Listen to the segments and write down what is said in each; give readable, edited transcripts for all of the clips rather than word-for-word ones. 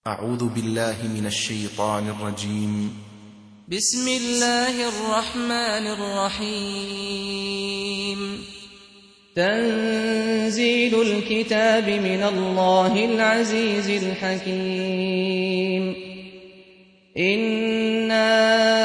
أعوذ بالله من الشيطان الرجيم. بسم الله الرحمن الرحيم. تنزيل الكتاب من الله العزيز الحكيم. إنا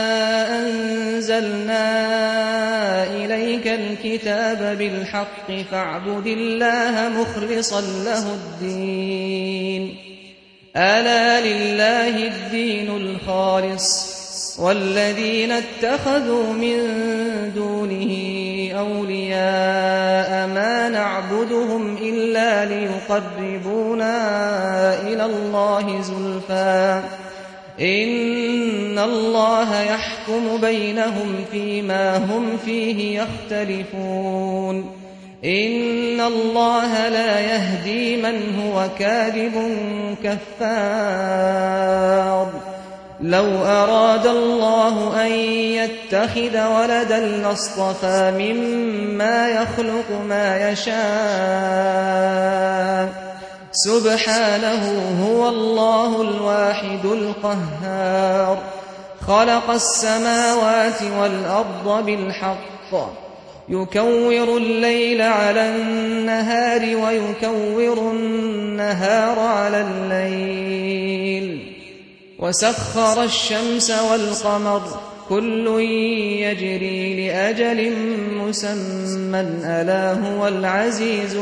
أنزلنا إليك الكتاب بالحق فاعبد الله مخلصا له الدين. ألا لله الدين الخالص والذين اتخذوا من دونه أولياء ما نعبدهم إلا ليقربونا إلى الله زلفى إن الله يحكم بينهم فيما هم فيه يختلفون. إن الله لا يهدي من هو كاذب كفار. لو أراد الله أن يتخذ ولدا لاصطفى مما يخلق ما يشاء سبحانه هو الله الواحد القهار. خلق السماوات والأرض بالحق يكور الليل على النهار ويكور النهار على الليل وسخر الشمس والقمر كل يجري لأجل مسمى ألا هو العزيز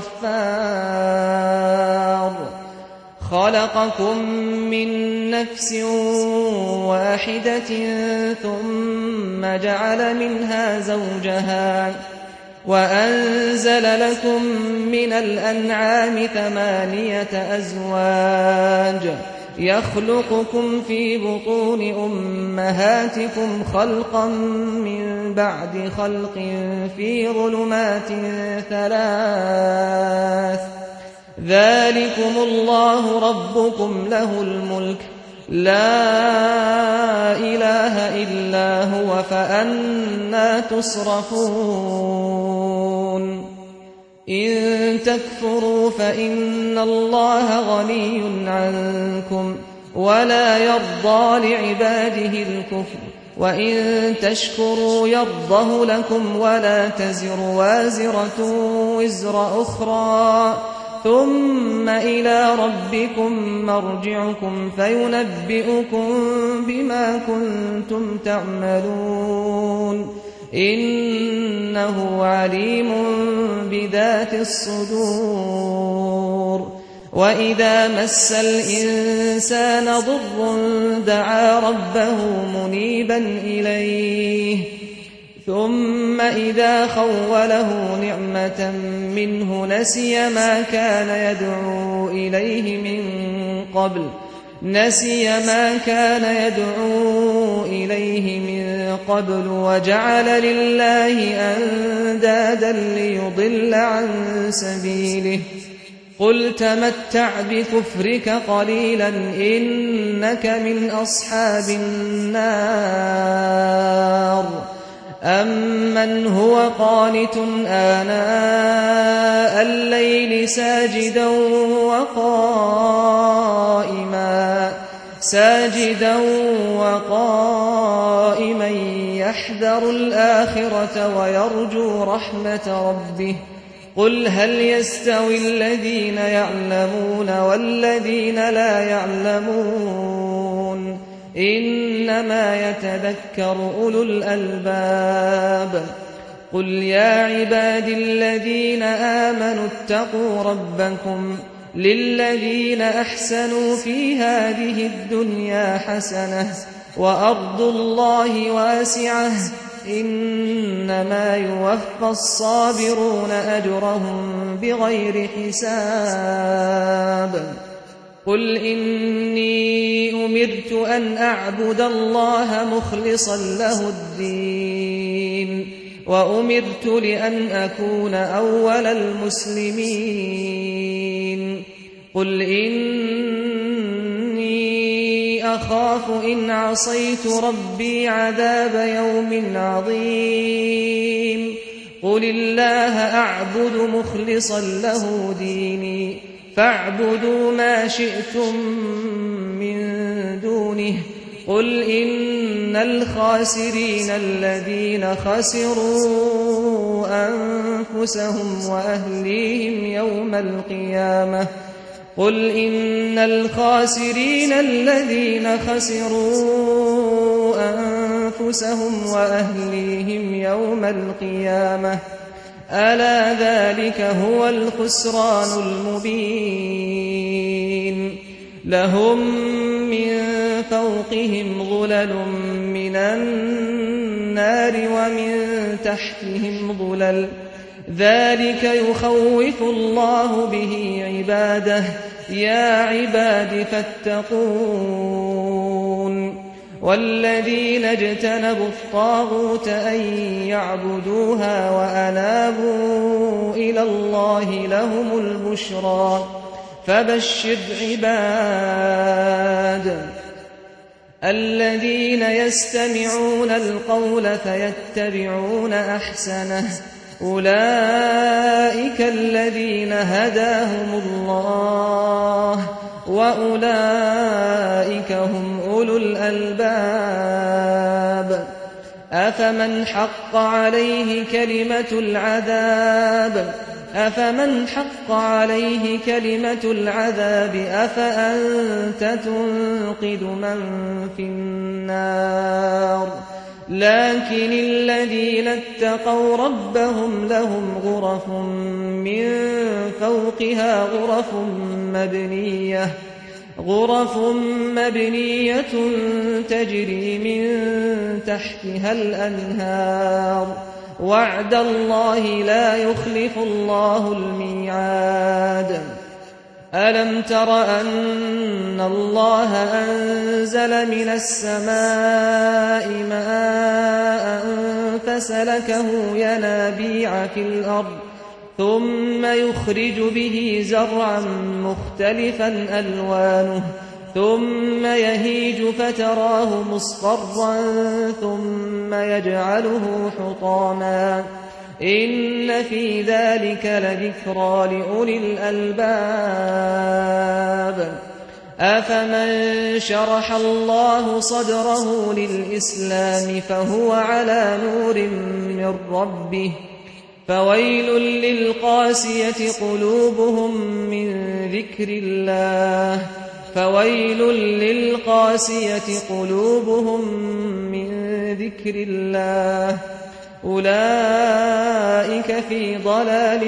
الغفار. خلقكم من نفس واحدة ثم جعل منها زوجها وأنزل لكم من الأنعام 8 أزواج يخلقكم في بطون أمهاتكم خلقا من بعد خلق في ظلمات 3 ذلكم الله ربكم له الملك لا إله إلا هو فأنى تصرفون. إن تكفروا فإن الله غني عنكم ولا يرضى لعباده الكفر وإن تشكروا يرضه لكم ولا تزر وازرة وزر أخرى ثم إلى ربكم مرجعكم فينبئكم بما كنتم تعملون. إنه عليم بذات الصدور. وإذا مس الإنسان ضر دعا ربه منيبا إليه ثم إذا خوله نعمة منه نسي ما كان يدعو إليه من قبل وجعل لله أندادا ليضل عن سبيله. قل تمتع بكفرك قليلا إنك من أصحاب النار. أمن هو قانت آناء الليل ساجدا وقائما يحذر الآخرة ويرجو رحمة ربه. قل هل يستوي الذين يعلمون والذين لا يعلمون إنما يتذكر أولو الألباب. قل يا عباد الذين آمنوا اتقوا ربكم للذين أحسنوا في هذه الدنيا حسنة وأرض الله واسعة إنما يوفى الصابرون أجرهم بغير حساب. قل إني أمرت أن أعبد الله مخلصا له الدين وأمرت لأن أكون أول المسلمين. قل إني أخاف إن عصيت ربي عذاب يوم عظيم. قل الله أعبد مخلصا له ديني فاعبدوا ما شئتم دونه قل إن الخاسرين الذين خسروا أنفسهم وأهليهم يوم القيامة قل إن الخاسرين الذين خسروا أنفسهم وأهليهم يوم القيامة ألا ذلك هو الخسران المبين لهم من فوقهم ظلل من النار ومن تحتهم ظلل ذلك يخوف الله به عباده يا عباد فاتقون والذين اجتنبوا الطاغوت أن يعبدوها وأنابوا إلى الله لهم البشرى فبشر عباد الذين يستمعون القول فيتبعون أحسنه أولئك الذين هداهم الله وأولئك هم أولو الألباب أفمن حق عليه كلمة العذاب أفأنت تنقذ من في النار لكن الذين اتقوا ربهم لهم غرف من فوقها غرف مبنية تجري من تحتها الأنهار وعد الله لا يخلف الله الميعاد ألم تر أن الله أنزل من السماء ماء فسلكه ينابيع في الأرض ثم يخرج به زرعا مختلفا ألوانه ثم يهيج فتراه مصفرا ثم يجعله حطاما إن في ذلك لذكرى لأولي الألباب أفمن شرح الله صدره للإسلام فهو على نور من ربه فويل للقاسية قلوبهم من ذكر الله أولئك في ضلال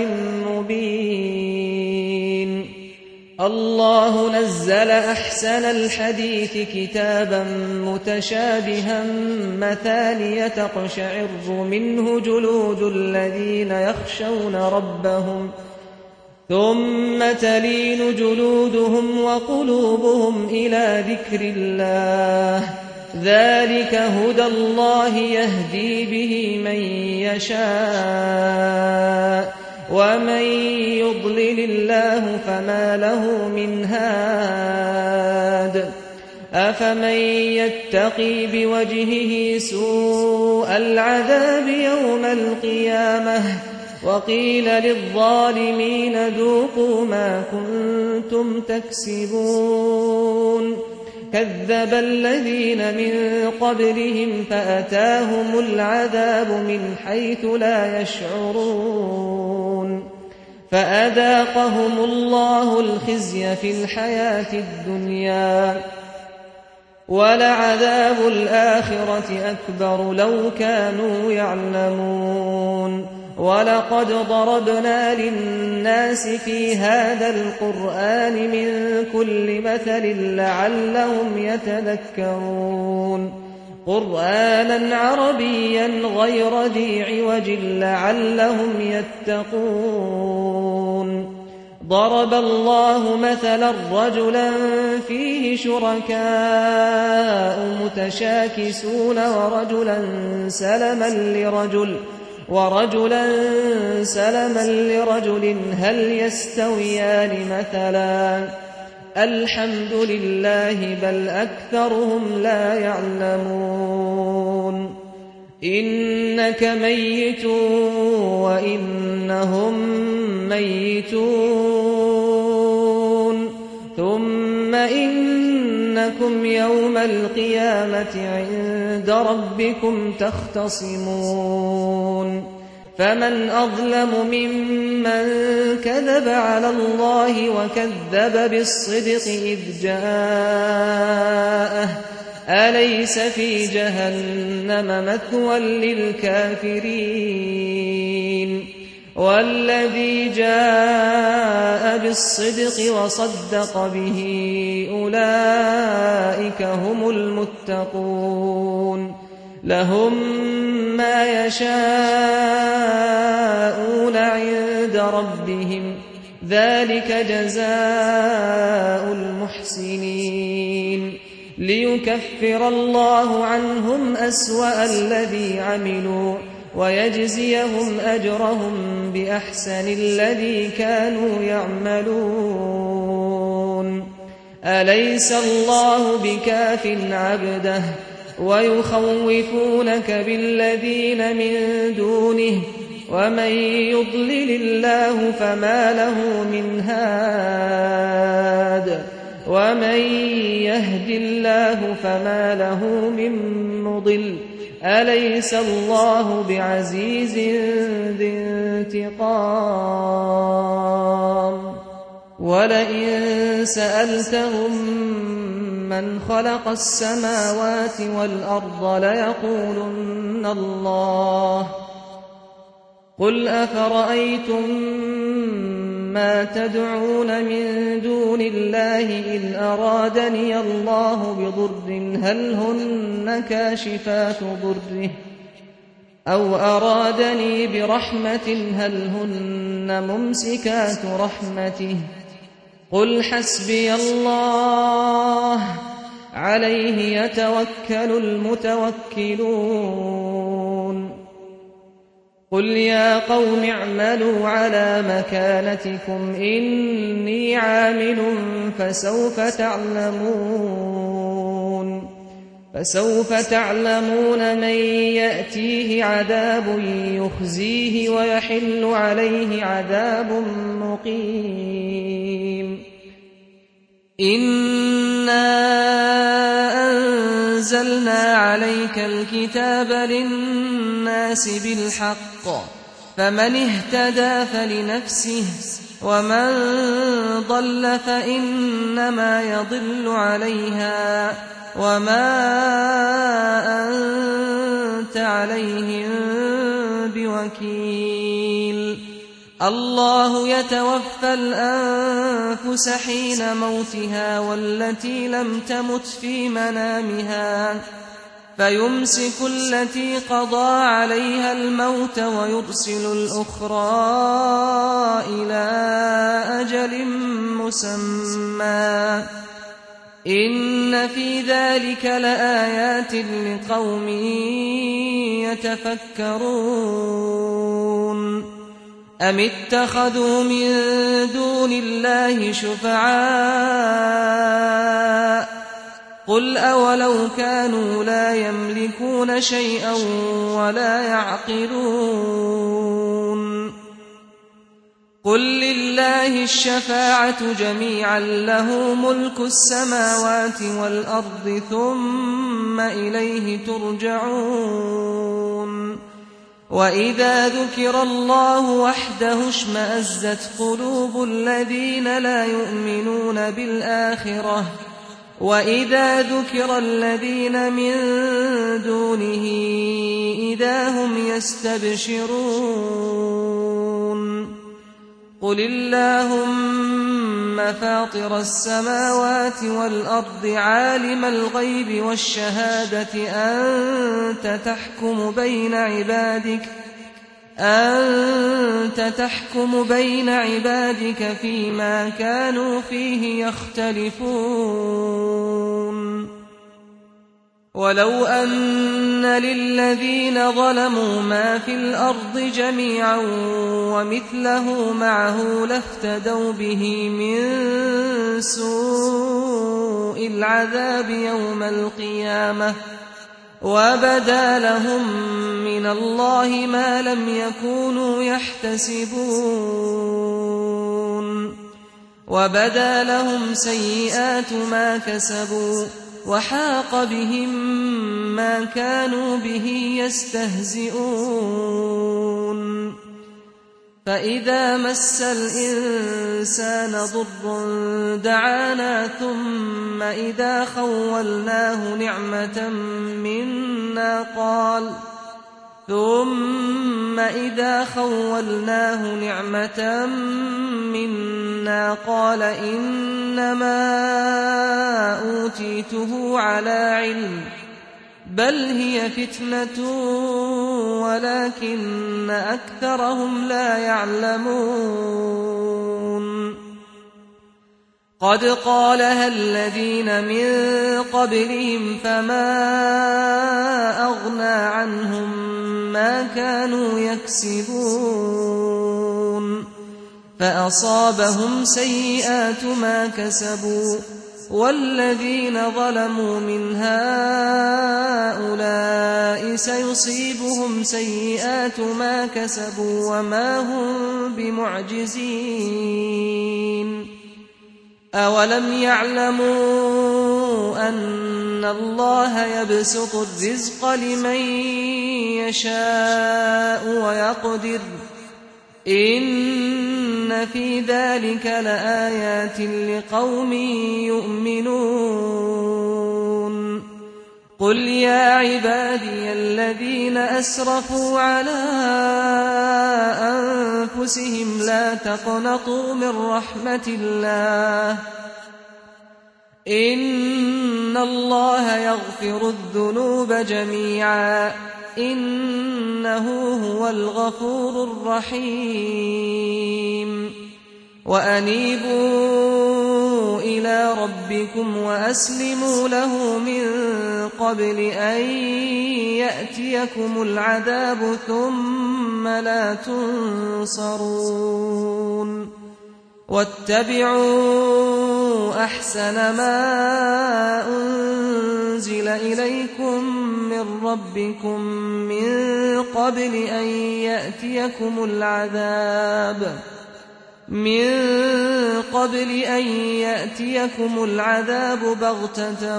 مبين الله نزل أحسن الحديث كتابا متشابها مثانية تقشعر منه جلود الذين يخشون ربهم ثم تلين جلودهم وقلوبهم إلى ذكر الله ذلك هدى الله يهدي به من يشاء ومن يضلل الله فما له من هاد أفمن يتقي بوجهه سوء العذاب يوم القيامة وقيل للظالمين ذوقوا ما كنتم تكسبون كذب الذين من قبلهم فأتاهم العذاب من حيث لا يشعرون فأذاقهم الله الخزي في الحياة الدنيا ولعذاب الآخرة أكبر لو كانوا يعلمون ولقد ضربنا للناس في هذا القرآن من كل مثل لعلهم يتذكرون قرآنا عربيا غير ذي عوج لعلهم يتقون ضرب الله مثلا رجلا فيه شركاء متشاكسون ورجلا سلما لرجل هل يستويان مثلا الحمد لله بل أكثرهم لا يعلمون إنك ميت وإنهم ميتون ثم إن إنكم يوم القيامة عند ربكم تختصمون فمن أظلم ممن كذب على الله وكذب بالصدق إذ جاءه أليس في جهنم مثوى للكافرين والذي جاء بالصدق وصدق به أولئك هم المتقون لهم ما يشاءون عند ربهم ذلك جزاء المحسنين ليكفر الله عنهم أسوأ الذي عملوا ويجزيهم أجرهم بأحسن الذي كانوا يعملون أليس الله بكاف عبده ويخوفونك بالذين من دونه ومن يضلل الله فما له من هاد ومن يهد الله فما له من مضل أليس الله بعزيز ذي انتقام ولئن سألتهم من خلق السماوات والأرض ليقولن الله قل أفرأيتم ما تدعون من دون الله إن أرادني الله بضر هل هن كاشفات ضره أو أرادني برحمة هل هن ممسكات رحمته قل حسبي الله عليه يتوكل المتوكلون قل يا قوم اعملوا على مكانتكم إني عامل فسوف تعلمون من يأتيه عذاب يخزيه ويحل عليه عذاب مقيم إنا أنزلنا عليك الكتاب للناس بالحق فمن اهتدى فلنفسه ومن ضل فإنما يضل عليها وما أنت عليهم بوكيل الله يتوفى الأنفس حين موتها والتي لم تمت في منامها فيمسك التي قضى عليها الموت ويرسل الأخرى إلى أجل مسمى إن في ذلك لآيات لقوم يتفكرون أم اتخذوا من دون الله شفعاء قل أولو كانوا لا يملكون شيئا ولا يعقلون قل لله الشفاعة جميعا له ملك السماوات والأرض ثم إليه ترجعون وإذا ذكر الله وحده اشمأزت قلوب الذين لا يؤمنون بالآخرة وإذا ذكر الذين من دونه إذا هم يستبشرون قل اللهم فاطر السماوات والأرض عالم الغيب والشهادة أنت تحكم بين عبادك فيما كانوا فيه يختلفون ولو أن للذين ظلموا ما في الأرض جميعا ومثله معه لافتدوا به من سوء العذاب يوم القيامة وبدا لهم من الله ما لم يكونوا يحتسبون وبدا لهم سيئات ما كسبوا وحاق بهم ما كانوا به يستهزئون فإذا مس الإنسان ضر دعانا ثم إذا خولناه نعمة منا قال إنما أوتيته على علم بل هي فتنة ولكن أكثرهم لا يعلمون قد قالها الذين من قبلهم فما أغنى عنهم ما كانوا يكسبون فأصابهم سيئات ما كسبوا والذين ظلموا من هؤلاء سيصيبهم سيئات ما كسبوا وما هم بمعجزين أولم يعلموا أن الله يبسط الرزق لمن يشاء ويقدر إن في ذلك لآيات لقوم يؤمنون قل يا عبادي الذين أسرفوا على أنفسهم لا تقنطوا من رحمة الله إن الله يغفر الذنوب جميعا إنه هو الغفور الرحيم وأنيبوا إلى ربكم وأسلموا له من قبل أن يأتيكم العذاب ثم لا تنصرون واتبعوا أحسن ما أنزل إليكم من ربكم من قبل أن يأتيكم العذاب بغتة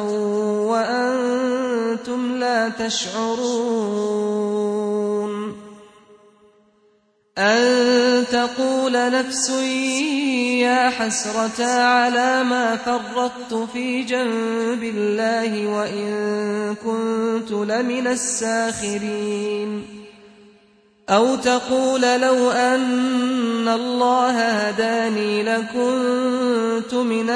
وأنتم لا تشعرون أن تقول نفس يا حسرة على ما فرطت في جنب الله وإن كنت لمن الساخرين أو تقول لو أن الله هداني لكنت من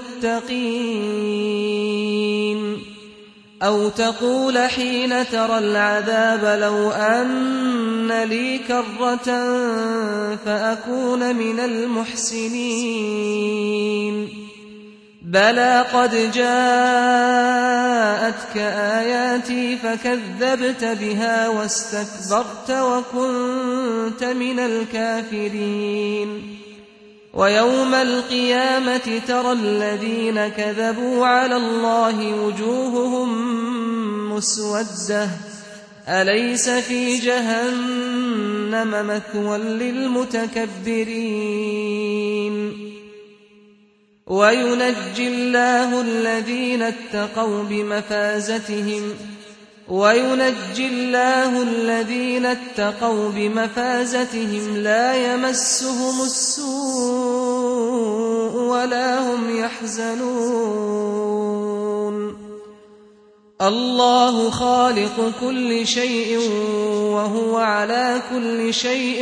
المتقين أو تقول حين ترى العذاب لو أن لي كرة فأكون من المحسنين بلى قد جاءتك آياتي فكذبت بها واستكبرت وكنت من الكافرين ويوم القيامة ترى الذين كذبوا على الله وجوههم مسودة أليس في جهنم مثوى للمتكبرين وينجي الله الذين اتقوا بمفازتهم لا يمسهم السوء ولا هم يحزنون الله خالق كل شيء وهو على كل شيء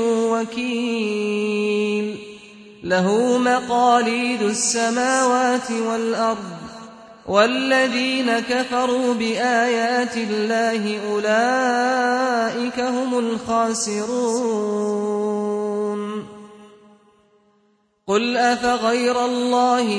وكيل له مقاليد السماوات والأرض والذين كفروا بآيات الله أولئك هم الخاسرون قل أفغير الله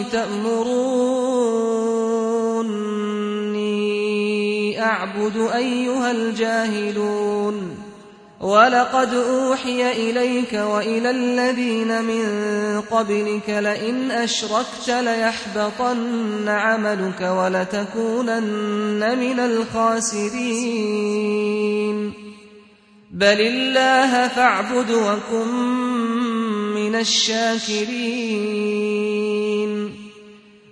تأمروني أعبد أيها الجاهلون ولقد أوحي إليك وإلى الذين من قبلك لئن أشركت ليحبطن عملك ولتكونن من الخاسرين بل الله فاعبد وكن من الشاكرين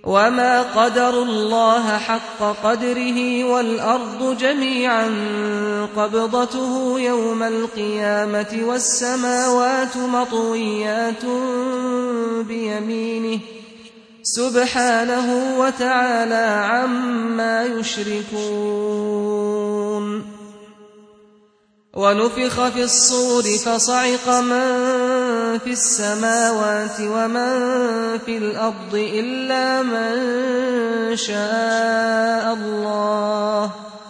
وما قدروا الله حق قدره والأرض جميعا قبضته يوم القيامة والسماوات مطويات بيمينه سبحانه وتعالى عما يشركون ونفخ في الصور فصعق من في السماوات ومن في الأرض إلا من شاء الله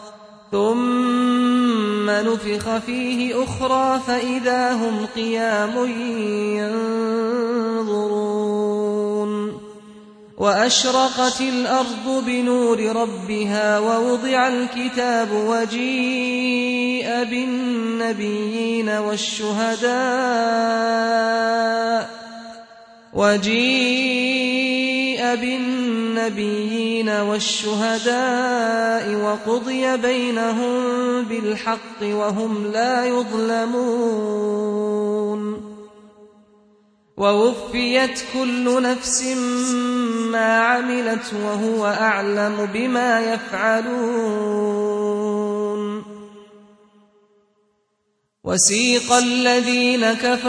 ثم نفخ فيه أخرى فإذا هم قيام ينظرون وأشرقت الأرض بنور ربها ووضع الكتاب وجيء بالنبيين والشهداء وقضي بينهم بالحق وهم لا يظلمون ووفيت كل نفس ما عملت وهو أعلم بما يفعلون وسيق الذين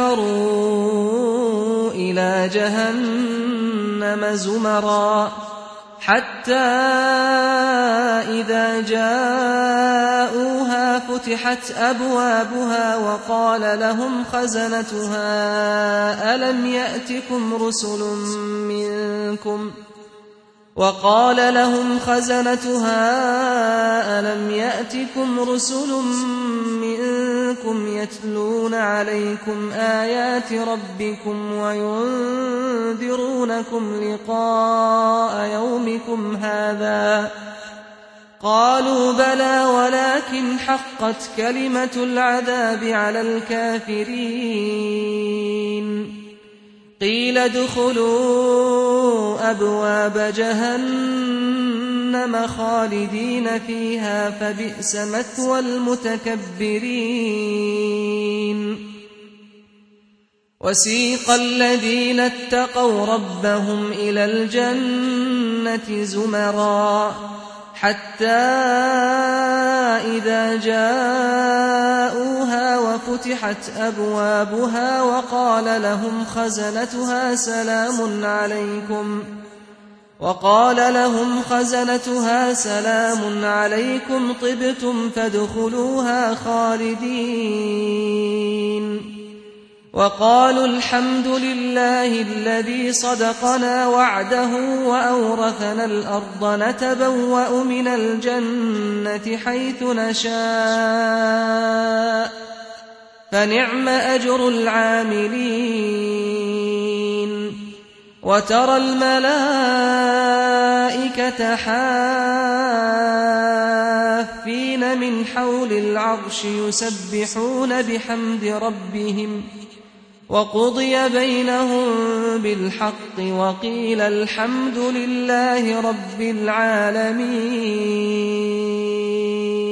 كفروا إلى جهنم زمرا حتى إذا جاءوها فتحت أبوابها وقال لهم خزنتها ألم يأتكم رسل منكم يتلون عليكم آيات ربكم وينذرونكم لقاء يومكم هذا قالوا بلى ولكن حقت كلمة العذاب على الكافرين قيل ادخلوا أبواب جهنم خالدين فيها فبئس مثوى المتكبرين وسيق الذين اتقوا ربهم إلى الجنة زمرا حتى إذا جاءوها وفتحت أبوابها وقال لهم خزنتها سلام عليكم طبتم فادخلوها خالدين وقالوا الحمد لله الذي صدقنا وعده وأورثنا الأرض نتبوأ من الجنة حيث نشاء فنعم أجر العاملين وترى الملائكة حافين من حول العرش يسبحون بحمد ربهم وقضي بينهم بالحق وقيل الحمد لله رب العالمين